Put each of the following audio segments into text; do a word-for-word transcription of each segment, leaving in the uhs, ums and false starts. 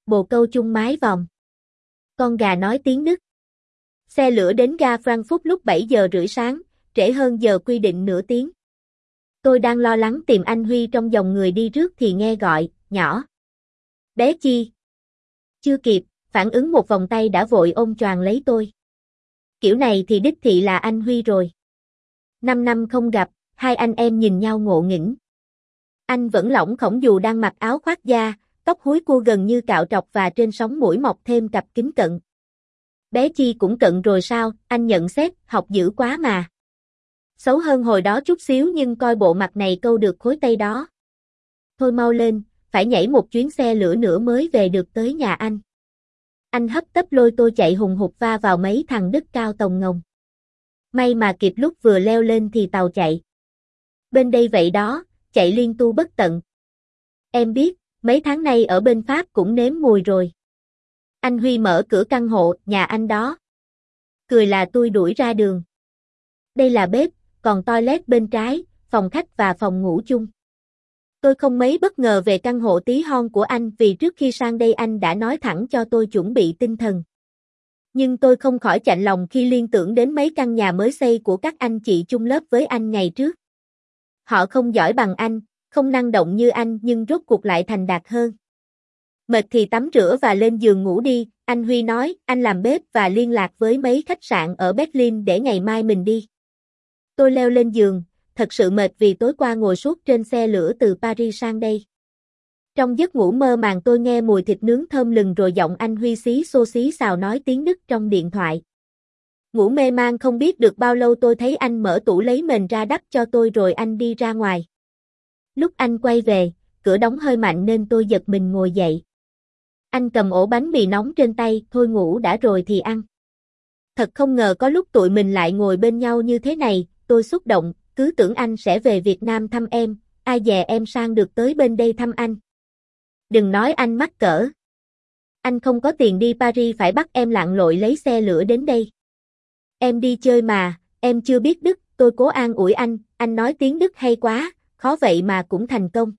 Bồ câu chung mái vòm. Con gà nói tiếng Đức. Xe lửa đến ga Frankfurt lúc bảy giờ rưỡi sáng, trễ hơn giờ quy định nửa tiếng. Tôi đang lo lắng tìm anh Huy trong dòng người đi rước thì nghe gọi, nhỏ. Bé Chi. Chưa kịp, phản ứng một vòng tay đã vội ôm choàng lấy tôi. Kiểu này thì đích thị là anh Huy rồi. Năm năm không gặp, hai anh em nhìn nhau ngộ nghĩnh. Anh vẫn lỏng khổng dù đang mặc áo khoác da, tóc húi cua gần như cạo trọc và trên sống mũi mọc thêm cặp kính cận. Bé Chi cũng cận rồi sao, anh nhận xét, học dữ quá mà. Xấu hơn hồi đó chút xíu nhưng coi bộ mặt này câu được khối tây đó. Thôi mau lên, phải nhảy một chuyến xe lửa nữa mới về được tới nhà anh. Anh hấp tấp lôi tôi chạy hùng hục va vào mấy thằng Đức cao tồng ngồng. May mà kịp lúc vừa leo lên thì tàu chạy. Bên đây vậy đó, chạy liên tu bất tận. Em biết, mấy tháng nay ở bên Pháp cũng nếm mùi rồi. Anh Huy mở cửa căn hộ, nhà anh đó. Cười là tôi đuổi ra đường. Đây là bếp, còn toilet bên trái, phòng khách và phòng ngủ chung. Tôi không mấy bất ngờ về căn hộ tí hon của anh vì trước khi sang đây anh đã nói thẳng cho tôi chuẩn bị tinh thần. Nhưng tôi không khỏi chạnh lòng khi liên tưởng đến mấy căn nhà mới xây của các anh chị chung lớp với anh ngày trước. Họ không giỏi bằng anh, không năng động như anh nhưng rốt cuộc lại thành đạt hơn. Mệt thì tắm rửa và lên giường ngủ đi, anh Huy nói, anh làm bếp và liên lạc với mấy khách sạn ở Berlin để ngày mai mình đi. Tôi leo lên giường, thật sự mệt vì tối qua ngồi suốt trên xe lửa từ Paris sang đây. Trong giấc ngủ mơ màng tôi nghe mùi thịt nướng thơm lừng rồi giọng anh Huy xí xô xí xào nói tiếng Đức trong điện thoại. Ngủ mê man không biết được bao lâu tôi thấy anh mở tủ lấy mền ra đắp cho tôi rồi anh đi ra ngoài. Lúc anh quay về, cửa đóng hơi mạnh nên tôi giật mình ngồi dậy. Anh cầm ổ bánh mì nóng trên tay, thôi ngủ đã rồi thì ăn. Thật không ngờ có lúc tụi mình lại ngồi bên nhau như thế này, tôi xúc động, cứ tưởng anh sẽ về Việt Nam thăm em, ai dè em sang được tới bên đây thăm anh. Đừng nói anh mắc cỡ. Anh không có tiền đi Paris phải bắt em lặn lội lấy xe lửa đến đây. Em đi chơi mà, em chưa biết Đức, tôi cố an ủi anh, anh nói tiếng Đức hay quá, khó vậy mà cũng thành công.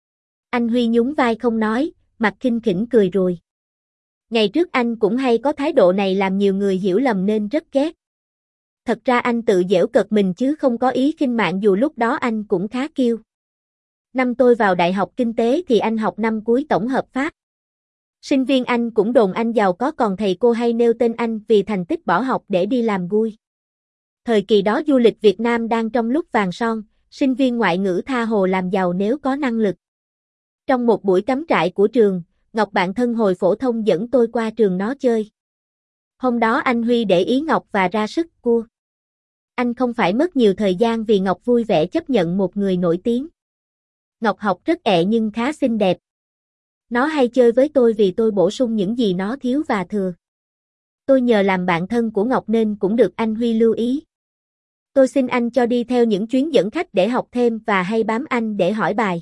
Anh Huy nhún vai không nói, mặt khinh khỉnh cười rùi. Ngày trước anh cũng hay có thái độ này làm nhiều người hiểu lầm nên rất ghét. Thật ra anh tự giễu cợt mình chứ không có ý khinh mạng dù lúc đó anh cũng khá kiêu. Năm tôi vào Đại học Kinh tế thì anh học năm cuối tổng hợp Pháp. Sinh viên anh cũng đồn anh giàu có còn thầy cô hay nêu tên anh vì thành tích bỏ học để đi làm gui. Thời kỳ đó du lịch Việt Nam đang trong lúc vàng son, sinh viên ngoại ngữ tha hồ làm giàu nếu có năng lực. Trong một buổi cắm trại của trường, Ngọc bạn thân hồi phổ thông dẫn tôi qua trường nó chơi. Hôm đó anh Huy để ý Ngọc và ra sức cua. Anh không phải mất nhiều thời gian vì Ngọc vui vẻ chấp nhận một người nổi tiếng. Ngọc học rất ẹ nhưng khá xinh đẹp. Nó hay chơi với tôi vì tôi bổ sung những gì nó thiếu và thừa. Tôi nhờ làm bạn thân của Ngọc nên cũng được anh Huy lưu ý. Tôi xin anh cho đi theo những chuyến dẫn khách để học thêm và hay bám anh để hỏi bài.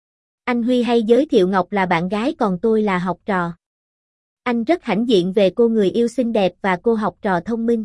Anh Huy hay giới thiệu Ngọc là bạn gái còn tôi là học trò. Anh rất hãnh diện về cô người yêu xinh đẹp và cô học trò thông minh.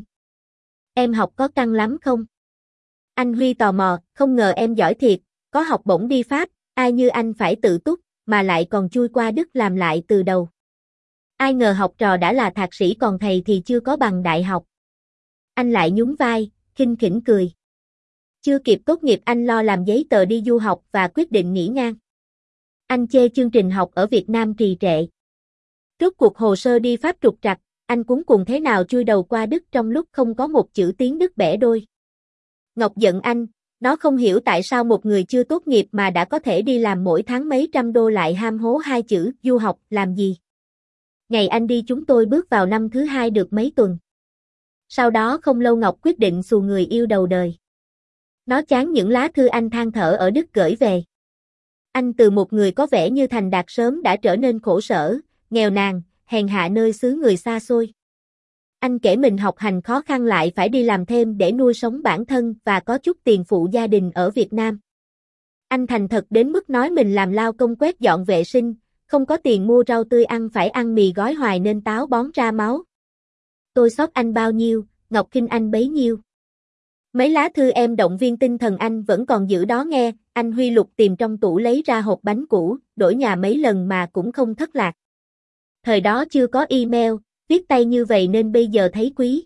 Em học có căng lắm không? Anh Huy tò mò, không ngờ em giỏi thiệt, có học bổng đi Pháp, ai như anh phải tự túc, mà lại còn chui qua Đức làm lại từ đầu. Ai ngờ học trò đã là thạc sĩ còn thầy thì chưa có bằng đại học. Anh lại nhún vai, khinh khỉnh cười. Chưa kịp tốt nghiệp anh lo làm giấy tờ đi du học và quyết định nghỉ ngang. Anh chê chương trình học ở Việt Nam trì trệ. Rốt cuộc hồ sơ đi Pháp trục trặc, anh cuống cuồng thế nào chui đầu qua Đức trong lúc không có một chữ tiếng Đức bẻ đôi. Ngọc giận anh, nó không hiểu tại sao một người chưa tốt nghiệp mà đã có thể đi làm mỗi tháng mấy trăm đô lại ham hố hai chữ du học làm gì. Ngày anh đi chúng tôi bước vào năm thứ hai được mấy tuần. Sau đó không lâu Ngọc quyết định xù người yêu đầu đời. Nó chán những lá thư anh than thở ở Đức gửi về. Anh từ một người có vẻ như thành đạt sớm đã trở nên khổ sở, nghèo nàn, hèn hạ nơi xứ người xa xôi. Anh kể mình học hành khó khăn lại phải đi làm thêm để nuôi sống bản thân và có chút tiền phụ gia đình ở Việt Nam. Anh thành thật đến mức nói mình làm lao công quét dọn vệ sinh, không có tiền mua rau tươi ăn phải ăn mì gói hoài nên táo bón ra máu. Tôi xót anh bao nhiêu, Ngọc khinh anh bấy nhiêu. Mấy lá thư em động viên tinh thần anh vẫn còn giữ đó nghe, anh Huy lục tìm trong tủ lấy ra hộp bánh cũ, đổi nhà mấy lần mà cũng không thất lạc. Thời đó chưa có email, viết tay như vậy nên bây giờ thấy quý.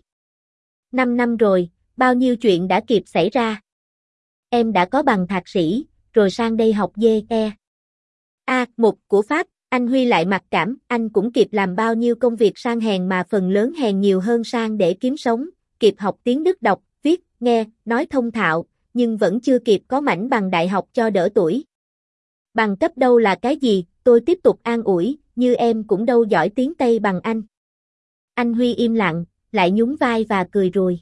Năm năm rồi, bao nhiêu chuyện đã kịp xảy ra. Em đã có bằng thạc sĩ, rồi sang đây học dê e. A, một của Pháp, anh Huy lại mặc cảm, anh cũng kịp làm bao nhiêu công việc sang hèn mà phần lớn hèn nhiều hơn sang để kiếm sống, kịp học tiếng Đức đọc, viết, nghe, nói thông thạo, nhưng vẫn chưa kịp có mảnh bằng đại học cho đỡ tuổi. Bằng cấp đâu là cái gì, tôi tiếp tục an ủi, như em cũng đâu giỏi tiếng Tây bằng anh. Anh Huy im lặng, lại nhún vai và cười rùi.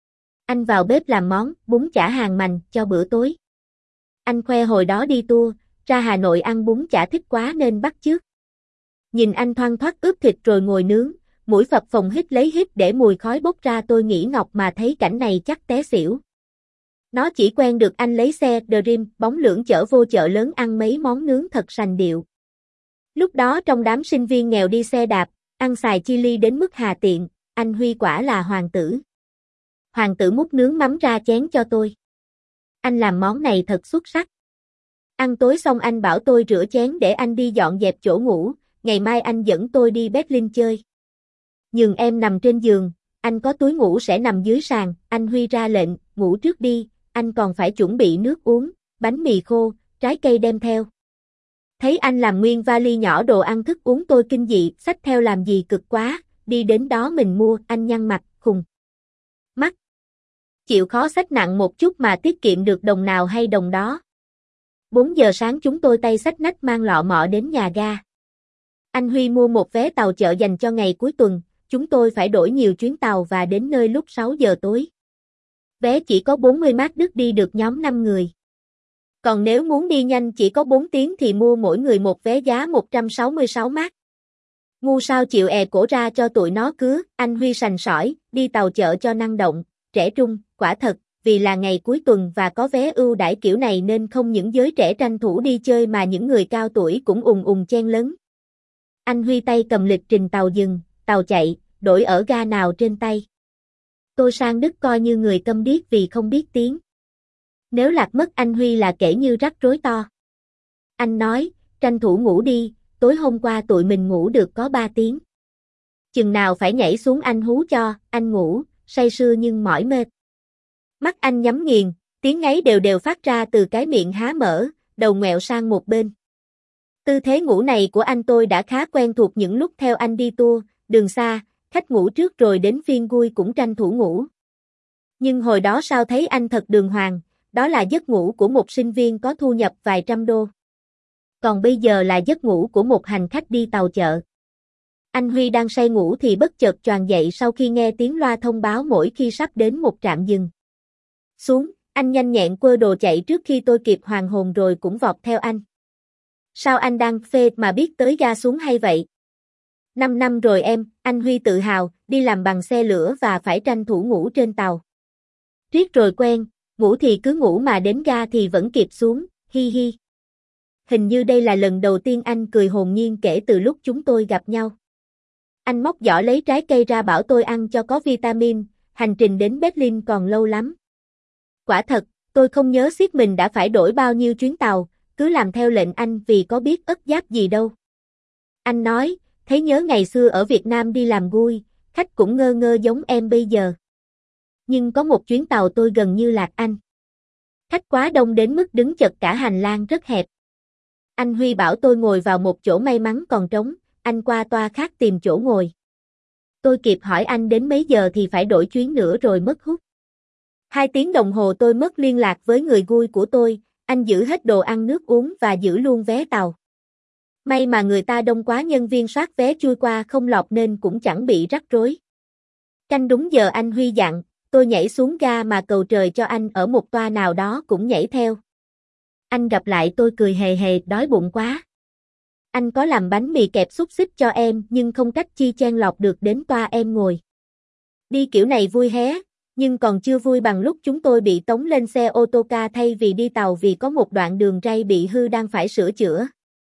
Anh vào bếp làm món bún chả hàng mành cho bữa tối. Anh khoe hồi đó đi tour, ra Hà Nội ăn bún chả thích quá nên bắt chước. Nhìn anh thoăn thoắt ướp thịt rồi ngồi nướng, mũi phập phồng hít lấy hít để mùi khói bốc ra, tôi nghĩ Ngọc mà thấy cảnh này chắc té xỉu. Nó chỉ quen được anh lấy xe Dream bóng lưỡng chở vô chợ lớn ăn mấy món nướng thật sành điệu. Lúc đó trong đám sinh viên nghèo đi xe đạp, ăn xài chili đến mức hà tiện, anh Huy quả là hoàng tử. Hoàng tử múc nướng mắm ra chén cho tôi. Anh làm món này thật xuất sắc. Ăn tối xong anh bảo tôi rửa chén để anh đi dọn dẹp chỗ ngủ, ngày mai anh dẫn tôi đi Berlin chơi. Nhường em nằm trên giường, anh có túi ngủ sẽ nằm dưới sàn, anh Huy ra lệnh, ngủ trước đi, anh còn phải chuẩn bị nước uống, bánh mì khô, trái cây đem theo. Thấy anh làm nguyên vali nhỏ đồ ăn thức uống tôi kinh dị, xách theo làm gì cực quá, đi đến đó mình mua, anh nhăn mặt, khùng. Mắt. Chịu khó xách nặng một chút mà tiết kiệm được đồng nào hay đồng đó. bốn giờ sáng chúng tôi tay xách nách mang lọ mọ đến nhà ga. Anh Huy mua một vé tàu chợ dành cho ngày cuối tuần, chúng tôi phải đổi nhiều chuyến tàu và đến nơi lúc sáu giờ tối. Vé chỉ có bốn mươi mác Đức đi được nhóm năm người. Còn nếu muốn đi nhanh chỉ có bốn tiếng thì mua mỗi người một vé giá một trăm sáu mươi sáu mác. Ngu sao chịu è cổ ra cho tụi nó cứa, anh Huy sành sỏi, đi tàu chợ cho năng động, trẻ trung, quả thật, vì là ngày cuối tuần và có vé ưu đãi kiểu này nên không những giới trẻ tranh thủ đi chơi mà những người cao tuổi cũng ùn ùn chen lấn. Anh Huy tay cầm lịch trình tàu dừng, tàu chạy, đổi ở ga nào trên tay. Tôi sang Đức coi như người câm điếc vì không biết tiếng. Nếu lạc mất anh Huy là kể như rắc rối to. Anh nói, tranh thủ ngủ đi, tối hôm qua tụi mình ngủ được có ba tiếng. Chừng nào phải nhảy xuống anh hú cho, anh ngủ, say sưa nhưng mỏi mệt. Mắt anh nhắm nghiền, tiếng ngáy đều đều phát ra từ cái miệng há mở, đầu ngoẹo sang một bên. Tư thế ngủ này của anh tôi đã khá quen thuộc những lúc theo anh đi tour, đường xa, khách ngủ trước rồi đến phiên Gui cũng tranh thủ ngủ. Nhưng hồi đó sao thấy anh thật đường hoàng, đó là giấc ngủ của một sinh viên có thu nhập vài trăm đô. Còn bây giờ là giấc ngủ của một hành khách đi tàu chợ. Anh Huy đang say ngủ thì bất chợt choàng dậy sau khi nghe tiếng loa thông báo mỗi khi sắp đến một trạm dừng. Xuống, anh nhanh nhẹn quơ đồ chạy trước khi tôi kịp hoàn hồn rồi cũng vọt theo anh. Sao anh đang phê mà biết tới ga xuống hay vậy? Năm năm rồi em, anh Huy tự hào, đi làm bằng xe lửa và phải tranh thủ ngủ trên tàu. Riết rồi quen, ngủ thì cứ ngủ mà đến ga thì vẫn kịp xuống, hi hi. Hình như đây là lần đầu tiên anh cười hồn nhiên kể từ lúc chúng tôi gặp nhau. Anh móc giỏ lấy trái cây ra bảo tôi ăn cho có vitamin, hành trình đến Berlin còn lâu lắm. Quả thật, tôi không nhớ xiết mình đã phải đổi bao nhiêu chuyến tàu, cứ làm theo lệnh anh vì có biết ất giáp gì đâu. Anh nói, thấy nhớ ngày xưa ở Việt Nam đi làm Gui, khách cũng ngơ ngơ giống em bây giờ. Nhưng có một chuyến tàu tôi gần như lạc anh. Khách quá đông đến mức đứng chật cả hành lang rất hẹp. Anh Huy bảo tôi ngồi vào một chỗ may mắn còn trống, anh qua toa khác tìm chỗ ngồi. Tôi kịp hỏi anh đến mấy giờ thì phải đổi chuyến nữa rồi mất hút. Hai tiếng đồng hồ tôi mất liên lạc với người Gui của tôi, anh giữ hết đồ ăn nước uống và giữ luôn vé tàu. May mà người ta đông quá nhân viên soát vé chui qua không lọt nên cũng chẳng bị rắc rối. Canh đúng giờ anh Huy dặn, tôi nhảy xuống ga mà cầu trời cho anh ở một toa nào đó cũng nhảy theo. Anh gặp lại tôi cười hề hề, đói bụng quá. Anh có làm bánh mì kẹp xúc xích cho em nhưng không cách chi chen lọt được đến toa em ngồi. Đi kiểu này vui hé, nhưng còn chưa vui bằng lúc chúng tôi bị tống lên xe ô tô ca thay vì đi tàu vì có một đoạn đường ray bị hư đang phải sửa chữa.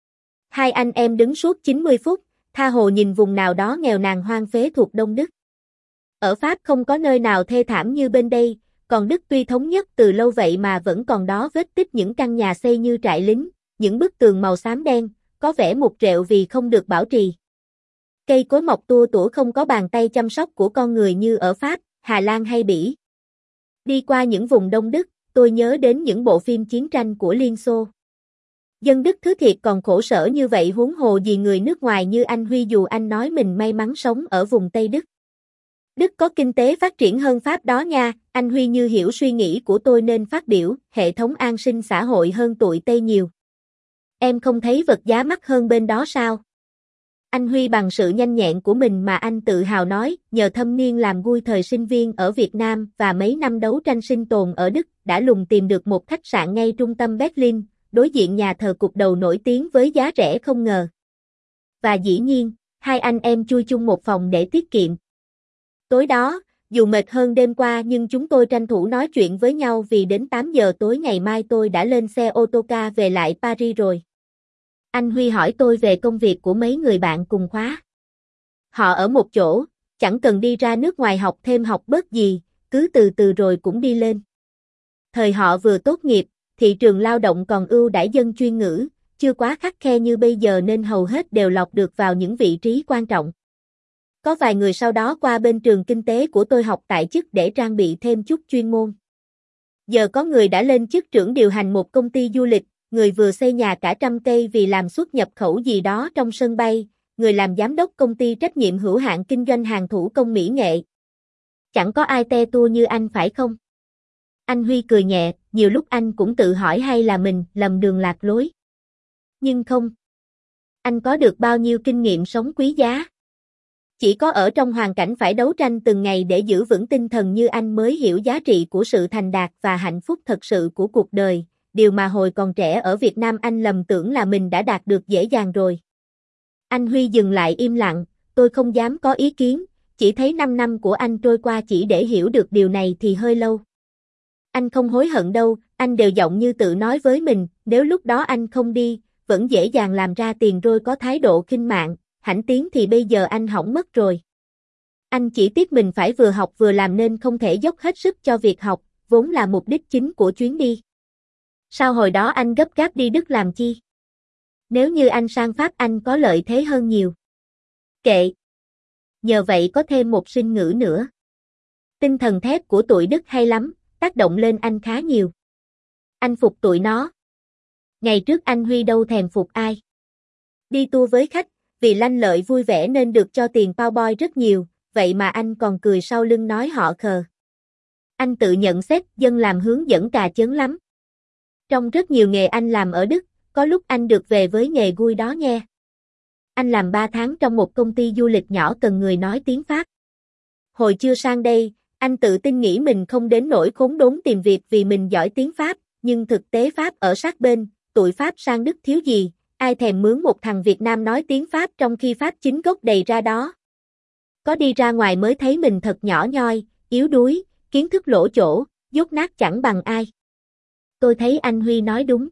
Hai anh em đứng suốt chín mươi phút, tha hồ nhìn vùng nào đó nghèo nàn hoang phế thuộc Đông Đức. Ở Pháp không có nơi nào thê thảm như bên đây, còn Đức tuy thống nhất từ lâu vậy mà vẫn còn đó vết tích những căn nhà xây như trại lính, những bức tường màu xám đen, có vẻ mục rệu vì không được bảo trì. Cây cối mọc tua tủa không có bàn tay chăm sóc của con người như ở Pháp, Hà Lan hay Bỉ. Đi qua những vùng Đông Đức, tôi nhớ đến những bộ phim chiến tranh của Liên Xô. Dân Đức thứ thiệt còn khổ sở như vậy huống hồ gì người nước ngoài như anh Huy dù anh nói mình may mắn sống ở vùng Tây Đức. Đức có kinh tế phát triển hơn Pháp đó nha, anh Huy như hiểu suy nghĩ của tôi nên phát biểu, hệ thống an sinh xã hội hơn tụi Tây nhiều. Em không thấy vật giá mắc hơn bên đó sao? Anh Huy bằng sự nhanh nhẹn của mình mà anh tự hào nói, nhờ thâm niên làm vui thời sinh viên ở Việt Nam và mấy năm đấu tranh sinh tồn ở Đức, đã lùng tìm được một khách sạn ngay trung tâm Berlin, đối diện nhà thờ cục đầu nổi tiếng với giá rẻ không ngờ. Và dĩ nhiên, hai anh em chui chung một phòng để tiết kiệm. Tối đó, dù mệt hơn đêm qua nhưng chúng tôi tranh thủ nói chuyện với nhau vì đến tám giờ tối ngày mai tôi đã lên xe ô tô ca về lại Paris rồi. Anh Huy hỏi tôi về công việc của mấy người bạn cùng khóa. Họ ở một chỗ, chẳng cần đi ra nước ngoài học thêm học bớt gì, cứ từ từ rồi cũng đi lên. Thời họ vừa tốt nghiệp, thị trường lao động còn ưu đãi dân chuyên ngữ, chưa quá khắt khe như bây giờ nên hầu hết đều lọt được vào những vị trí quan trọng. Có vài người sau đó qua bên trường kinh tế của tôi học tại chức để trang bị thêm chút chuyên môn. Giờ có người đã lên chức trưởng điều hành một công ty du lịch, người vừa xây nhà cả trăm cây vì làm xuất nhập khẩu gì đó trong sân bay, người làm giám đốc công ty trách nhiệm hữu hạn kinh doanh hàng thủ công mỹ nghệ. Chẳng có ai te tua như anh phải không? Anh Huy cười nhẹ, nhiều lúc anh cũng tự hỏi hay là mình lầm đường lạc lối. Nhưng không. Anh có được bao nhiêu kinh nghiệm sống quý giá. Chỉ có ở trong hoàn cảnh phải đấu tranh từng ngày để giữ vững tinh thần như anh mới hiểu giá trị của sự thành đạt và hạnh phúc thật sự của cuộc đời, điều mà hồi còn trẻ ở Việt Nam anh lầm tưởng là mình đã đạt được dễ dàng rồi. Anh Huy dừng lại im lặng, tôi không dám có ý kiến, chỉ thấy năm năm của anh trôi qua chỉ để hiểu được điều này thì hơi lâu. Anh không hối hận đâu, anh đều giọng như tự nói với mình, nếu lúc đó anh không đi, vẫn dễ dàng làm ra tiền rồi có thái độ khinh mạng, hãnh tiến thì bây giờ anh hỏng mất rồi. Anh chỉ tiếc mình phải vừa học vừa làm nên không thể dốc hết sức cho việc học, vốn là mục đích chính của chuyến đi. Sao hồi đó anh gấp gáp đi Đức làm chi? Nếu như anh sang Pháp anh có lợi thế hơn nhiều. Kệ. Nhờ vậy có thêm một sinh ngữ nữa. Tinh thần thép của tụi Đức hay lắm, tác động lên anh khá nhiều. Anh phục tụi nó. Ngày trước anh Huy đâu thèm phục ai. Đi tour với khách, vì lanh lợi vui vẻ nên được cho tiền Powerboy rất nhiều, vậy mà anh còn cười sau lưng nói họ khờ. Anh tự nhận xét dân làm hướng dẫn cà chớn lắm. Trong rất nhiều nghề anh làm ở Đức, có lúc anh được về với nghề vui đó nghe. Anh làm ba tháng trong một công ty du lịch nhỏ cần người nói tiếng Pháp. Hồi chưa sang đây, anh tự tin nghĩ mình không đến nỗi khốn đốn tìm việc vì mình giỏi tiếng Pháp, nhưng thực tế Pháp ở sát bên, tụi Pháp sang Đức thiếu gì, ai thèm mướn một thằng Việt Nam nói tiếng Pháp trong khi Pháp chính gốc đầy ra đó. Có đi ra ngoài mới thấy mình thật nhỏ nhoi, yếu đuối, kiến thức lỗ chỗ, dốt nát chẳng bằng ai. Tôi thấy anh Huy nói đúng.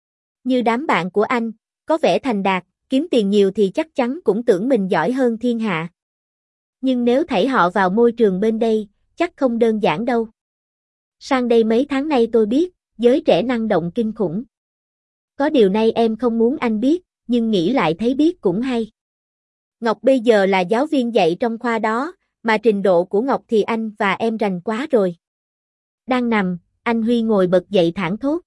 Như đám bạn của anh, có vẻ thành đạt, kiếm tiền nhiều thì chắc chắn cũng tưởng mình giỏi hơn thiên hạ. Nhưng nếu thảy họ vào môi trường bên đây, chắc không đơn giản đâu. Sang đây mấy tháng nay tôi biết, giới trẻ năng động kinh khủng. Có điều này em không muốn anh biết, nhưng nghĩ lại thấy biết cũng hay. Ngọc bây giờ là giáo viên dạy trong khoa đó, mà trình độ của Ngọc thì anh và em rành quá rồi. Đang nằm, anh Huy ngồi bật dậy thảng thốt.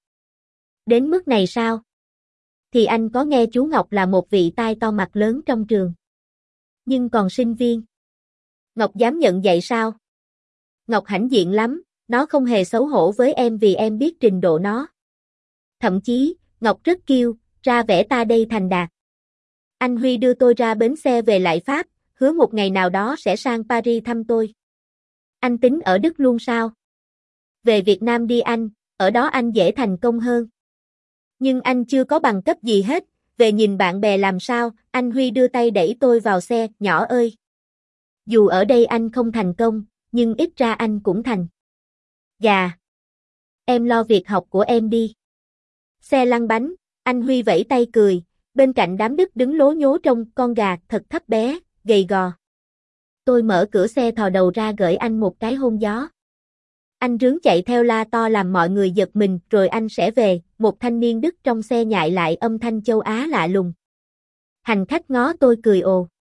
Đến mức này sao? Thì anh có nghe chú Ngọc là một vị tai to mặt lớn trong trường. Nhưng còn sinh viên. Ngọc dám nhận dạy sao? Ngọc hãnh diện lắm, nó không hề xấu hổ với em vì em biết trình độ nó. Thậm chí, Ngọc rất kiêu, ra vẻ ta đây thành đạt. Anh Huy đưa tôi ra bến xe về lại Pháp, hứa một ngày nào đó sẽ sang Paris thăm tôi. Anh tính ở Đức luôn sao? Về Việt Nam đi anh, ở đó anh dễ thành công hơn. Nhưng anh chưa có bằng cấp gì hết, về nhìn bạn bè làm sao, anh Huy đưa tay đẩy tôi vào xe, nhỏ ơi. Dù ở đây anh không thành công, nhưng ít ra anh cũng thành. Gà. Em lo việc học của em đi. Xe lăn bánh, anh Huy vẫy tay cười, bên cạnh đám Đức đứng lố nhố trông con gà thật thấp bé, gầy gò. Tôi mở cửa xe thò đầu ra gửi anh một cái hôn gió. Anh rướn chạy theo la to làm mọi người giật mình rồi anh sẽ về, một thanh niên Đức trong xe nhại lại âm thanh châu Á lạ lùng. Hành khách ngó tôi cười ồ.